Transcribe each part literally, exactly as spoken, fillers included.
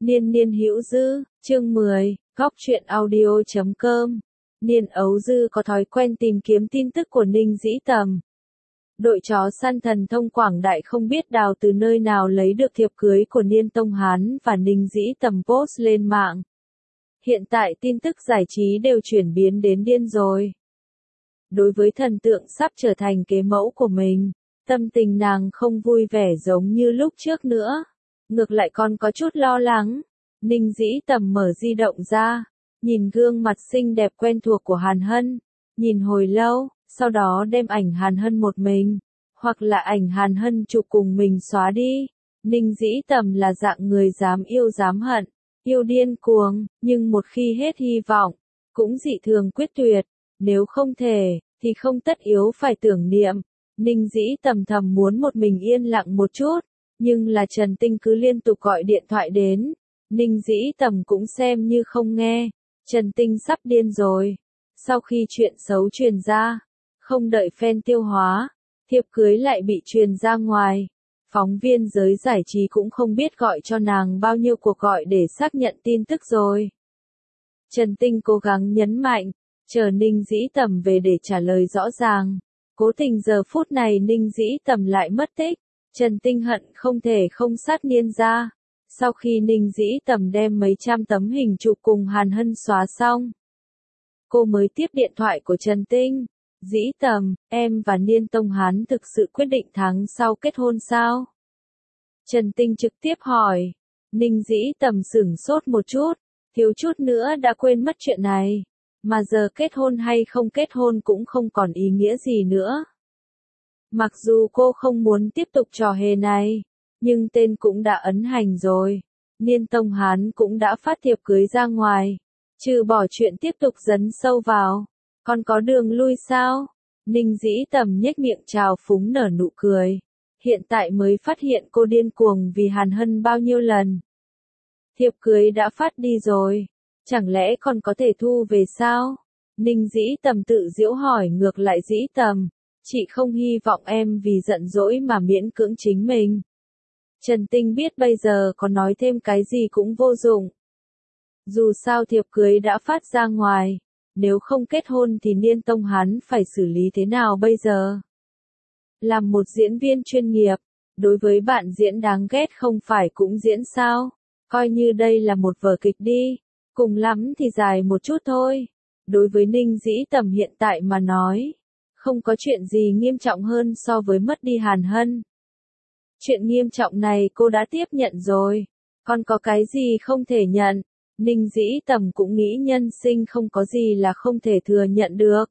Niên niên hữu dư, chương mười, góc truyện audio chấm com. Niên ấu dư có thói quen tìm kiếm tin tức của Ninh Dĩ Tầm. Đội chó săn thần thông Quảng Đại không biết đào từ nơi nào lấy được thiệp cưới của Niên Tông Hán và Ninh Dĩ Tầm post lên mạng. Hiện tại tin tức giải trí đều chuyển biến đến điên rồi. Đối với thần tượng sắp trở thành kế mẫu của mình, tâm tình nàng không vui vẻ giống như lúc trước nữa. Ngược lại còn có chút lo lắng. Ninh Dĩ Tầm mở di động ra, nhìn gương mặt xinh đẹp quen thuộc của Hàn Hân, nhìn hồi lâu, sau đó đem ảnh Hàn Hân một mình, hoặc là ảnh Hàn Hân chụp cùng mình xóa đi. Ninh Dĩ Tầm là dạng người dám yêu dám hận, yêu điên cuồng, nhưng một khi hết hy vọng, cũng dị thường quyết tuyệt, nếu không thể, thì không tất yếu phải tưởng niệm. Ninh Dĩ Tầm thầm muốn một mình yên lặng một chút. Nhưng là Trần Tinh cứ liên tục gọi điện thoại đến. Ninh Dĩ Tầm cũng xem như không nghe. Trần Tinh sắp điên rồi. Sau khi chuyện xấu truyền ra, không đợi fan tiêu hóa, thiệp cưới lại bị truyền ra ngoài. Phóng viên giới giải trí cũng không biết gọi cho nàng bao nhiêu cuộc gọi để xác nhận tin tức rồi. Trần Tinh cố gắng nhấn mạnh, chờ Ninh Dĩ Tầm về để trả lời rõ ràng. Cố tình giờ phút này Ninh Dĩ Tầm lại mất tích. Trần Tinh hận không thể không sát Niên ra. Sau khi Ninh Dĩ Tầm đem mấy trăm tấm hình chụp cùng Hàn Hân xóa xong, cô mới tiếp điện thoại của Trần Tinh. Dĩ Tầm, em và Niên Tông Hán thực sự quyết định tháng sau kết hôn sao? Trần Tinh trực tiếp hỏi. Ninh Dĩ Tầm sửng sốt một chút, thiếu chút nữa đã quên mất chuyện này. Mà giờ kết hôn hay không kết hôn cũng không còn ý nghĩa gì nữa. Mặc dù cô không muốn tiếp tục trò hề này, nhưng tên cũng đã ấn hành rồi. Niên Tông Hán cũng đã phát thiệp cưới ra ngoài. Trừ bỏ chuyện tiếp tục dấn sâu vào, còn có đường lui sao? Ninh Dĩ Tầm nhếch miệng trào phúng nở nụ cười. Hiện tại mới phát hiện cô điên cuồng vì Hàn Hân bao nhiêu lần. Thiệp cưới đã phát đi rồi, chẳng lẽ còn có thể thu về sao? Ninh Dĩ Tầm tự giễu hỏi ngược lại Dĩ Tầm. Chị không hy vọng em vì giận dỗi mà miễn cưỡng chính mình. Trần Tinh biết bây giờ có nói thêm cái gì cũng vô dụng. Dù sao thiệp cưới đã phát ra ngoài, nếu không kết hôn thì Niên Tông Hán phải xử lý thế nào bây giờ? Làm một diễn viên chuyên nghiệp, đối với bạn diễn đáng ghét không phải cũng diễn sao? Coi như đây là một vở kịch đi, cùng lắm thì dài một chút thôi. Đối với Ninh Dĩ Tầm hiện tại mà nói, không có chuyện gì nghiêm trọng hơn so với mất đi Hàn Hân. Chuyện nghiêm trọng này cô đã tiếp nhận rồi, còn có cái gì không thể nhận? Ninh Dĩ Tầm cũng nghĩ nhân sinh không có gì là không thể thừa nhận được.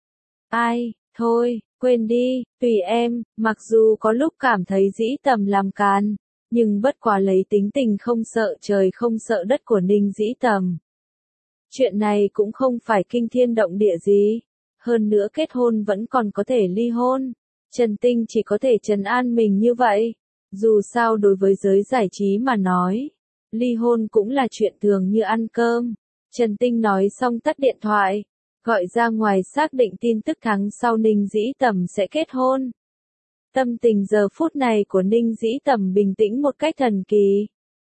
Ai, thôi, quên đi, tùy em, mặc dù có lúc cảm thấy Dĩ Tầm làm càn, nhưng bất quá lấy tính tình không sợ trời không sợ đất của Ninh Dĩ Tầm. Chuyện này cũng không phải kinh thiên động địa gì. Hơn nữa kết hôn vẫn còn có thể ly hôn. Trần Tinh chỉ có thể trấn an mình như vậy. Dù sao đối với giới giải trí mà nói, ly hôn cũng là chuyện thường như ăn cơm. Trần Tinh nói xong tắt điện thoại, gọi ra ngoài xác định tin tức tháng sau Ninh Dĩ Tầm sẽ kết hôn. Tâm tình giờ phút này của Ninh Dĩ Tầm bình tĩnh một cách thần kỳ.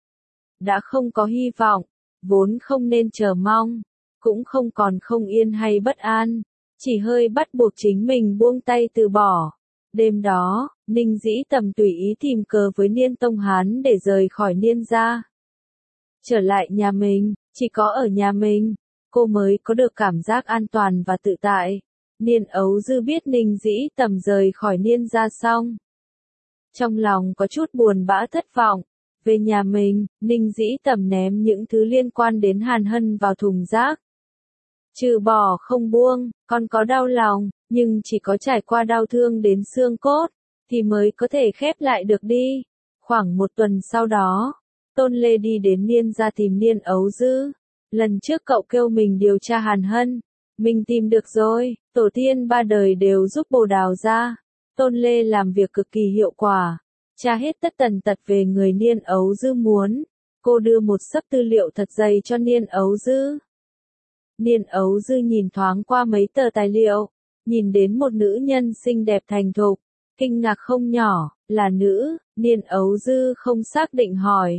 Đã không có hy vọng, vốn không nên chờ mong, cũng không còn không yên hay bất an. Chỉ hơi bắt buộc chính mình buông tay từ bỏ. Đêm đó, Ninh Dĩ Tầm tùy ý tìm cớ với Niên Tông Hán để rời khỏi Niên gia. Trở lại nhà mình, chỉ có ở nhà mình, cô mới có được cảm giác an toàn và tự tại. Niên ấu dư biết Ninh Dĩ Tầm rời khỏi Niên gia xong, trong lòng có chút buồn bã thất vọng. Về nhà mình, Ninh Dĩ Tầm ném những thứ liên quan đến Hàn Hân vào thùng rác. Trừ bỏ không buông, còn có đau lòng, nhưng chỉ có trải qua đau thương đến xương cốt, thì mới có thể khép lại được đi. Khoảng một tuần sau đó, Tôn Lê đi đến Niên gia tìm Niên ấu dư. Lần trước cậu kêu mình điều tra Hàn Hân, mình tìm được rồi, tổ tiên ba đời đều giúp bồ đào ra. Tôn Lê làm việc cực kỳ hiệu quả, tra hết tất tần tật về người Niên ấu dư muốn. Cô đưa một xấp tư liệu thật dày cho Niên ấu dư. Niên ấu dư nhìn thoáng qua mấy tờ tài liệu, nhìn đến một nữ nhân xinh đẹp thành thục, kinh ngạc không nhỏ, là nữ. Niên ấu dư không xác định hỏi,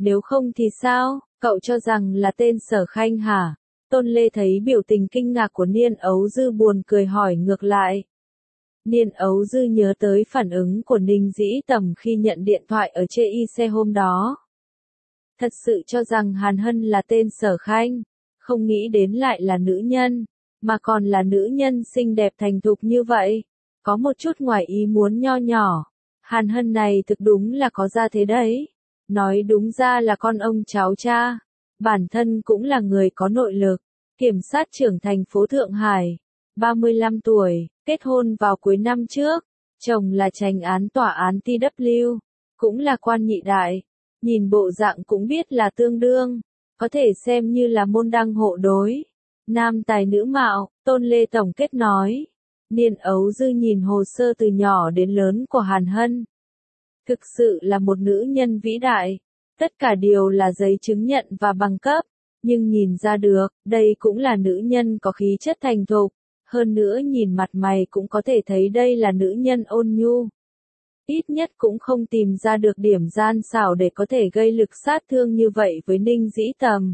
Nếu không thì sao, cậu cho rằng là tên Sở Khanh hả? Tôn Lê thấy biểu tình kinh ngạc của Niên Ấu Dư buồn cười hỏi ngược lại. Niên Ấu Dư nhớ tới phản ứng của Ninh Dĩ Tầm khi nhận điện thoại ở chê y xe hôm đó. Thật sự cho rằng Hàn Hân là tên Sở Khanh, không nghĩ đến lại là nữ nhân, mà còn là nữ nhân xinh đẹp thành thục như vậy. Có một chút ngoài ý muốn nho nhỏ, Hàn Hân này thực đúng là có gia thế đấy. Nói đúng ra là con ông cháu cha, bản thân cũng là người có nội lực, kiểm sát trưởng thành phố Thượng Hải, ba mươi lăm tuổi, kết hôn vào cuối năm trước, chồng là chánh án tòa án T W, cũng là quan nhị đại, nhìn bộ dạng cũng biết là tương đương, có thể xem như là môn đăng hộ đối. Nam tài nữ mạo, Tôn Lê tổng kết nói. Niên Ấu Dư nhìn hồ sơ từ nhỏ đến lớn của Hàn Hân. Thực sự là một nữ nhân vĩ đại, tất cả đều là giấy chứng nhận và bằng cấp, nhưng nhìn ra được, đây cũng là nữ nhân có khí chất thành thục, hơn nữa nhìn mặt mày cũng có thể thấy đây là nữ nhân ôn nhu. Ít nhất cũng không tìm ra được điểm gian xảo để có thể gây lực sát thương như vậy với Ninh Dĩ Tầm.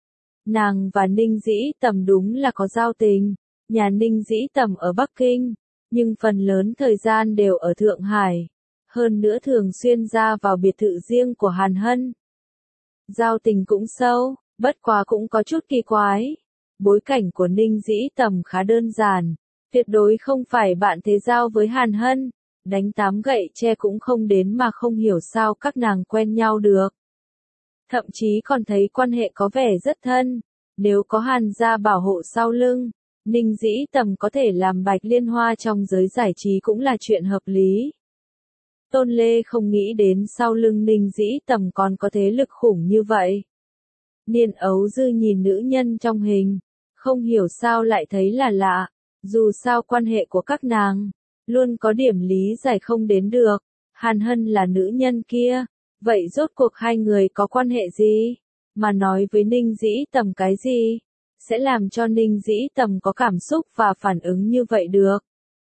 Nàng và Ninh Dĩ Tầm đúng là có giao tình, nhà Ninh Dĩ Tầm ở Bắc Kinh, nhưng phần lớn thời gian đều ở Thượng Hải, hơn nữa thường xuyên ra vào biệt thự riêng của Hàn Hân. Giao tình cũng sâu, bất quá cũng có chút kỳ quái. Bối cảnh của Ninh Dĩ Tầm khá đơn giản, tuyệt đối không phải bạn thế giao với Hàn Hân, đánh tám gậy tre cũng không đến mà không hiểu sao các nàng quen nhau được. Thậm chí còn thấy quan hệ có vẻ rất thân, nếu có Hàn gia bảo hộ sau lưng, Ninh Dĩ Tầm có thể làm bạch liên hoa trong giới giải trí cũng là chuyện hợp lý. Tôn Lê không nghĩ đến sau lưng Ninh Dĩ Tầm còn có thế lực khủng như vậy. Niên Ấu Dư nhìn nữ nhân trong hình, không hiểu sao lại thấy là lạ, dù sao quan hệ của các nàng, luôn có điểm lý giải không đến được. Hàn Hân là nữ nhân kia, vậy rốt cuộc hai người có quan hệ gì? Mà nói với Ninh Dĩ Tầm cái gì? Sẽ làm cho Ninh Dĩ Tầm có cảm xúc và phản ứng như vậy được.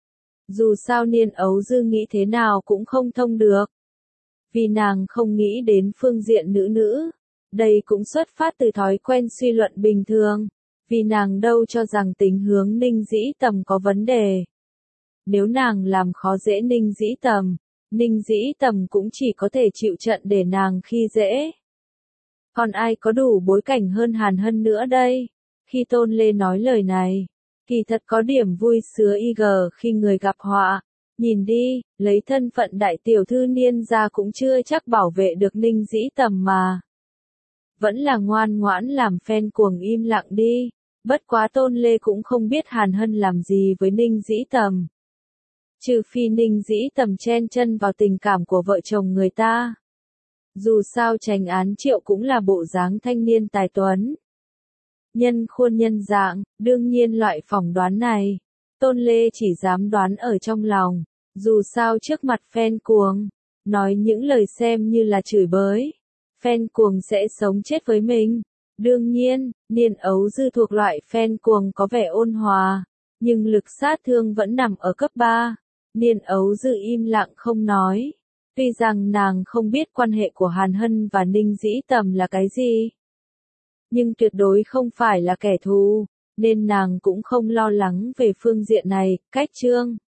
Dù sao Niên Ấu Dư nghĩ thế nào cũng không thông được. Vì nàng không nghĩ đến phương diện nữ nữ. Đây cũng xuất phát từ thói quen suy luận bình thường. Vì nàng đâu cho rằng tính hướng Ninh Dĩ Tầm có vấn đề. Nếu nàng làm khó dễ Ninh Dĩ Tầm, Ninh Dĩ Tầm cũng chỉ có thể chịu trận để nàng khi dễ. Còn ai có đủ bối cảnh hơn Hàn Hân nữa đây? Khi Tôn Lê nói lời này, kỳ thật có điểm vui sướng y gờ khi người gặp họa. Nhìn đi, lấy thân phận đại tiểu thư Niên ra cũng chưa chắc bảo vệ được Ninh Dĩ Tầm mà. Vẫn là ngoan ngoãn làm fan cuồng im lặng đi. Bất quá Tôn Lê cũng không biết Hàn Hân làm gì với Ninh Dĩ Tầm. Trừ phi Ninh Dĩ Tầm chen chân vào tình cảm của vợ chồng người ta. Dù sao chánh án Triệu cũng là bộ dáng thanh niên tài tuấn. Nhân khuôn nhân dạng, đương nhiên loại phỏng đoán này, Tôn Lê chỉ dám đoán ở trong lòng, dù sao trước mặt fan cuồng, nói những lời xem như là chửi bới, fan cuồng sẽ sống chết với mình. Đương nhiên, Niên Ấu Dư thuộc loại fan cuồng có vẻ ôn hòa, nhưng lực sát thương vẫn nằm ở cấp ba. Niên Ấu Dư im lặng không nói, tuy rằng nàng không biết quan hệ của Hàn Hân và Ninh Dĩ Tầm là cái gì. Nhưng tuyệt đối không phải là kẻ thù, nên nàng cũng không lo lắng về phương diện này. Cách chương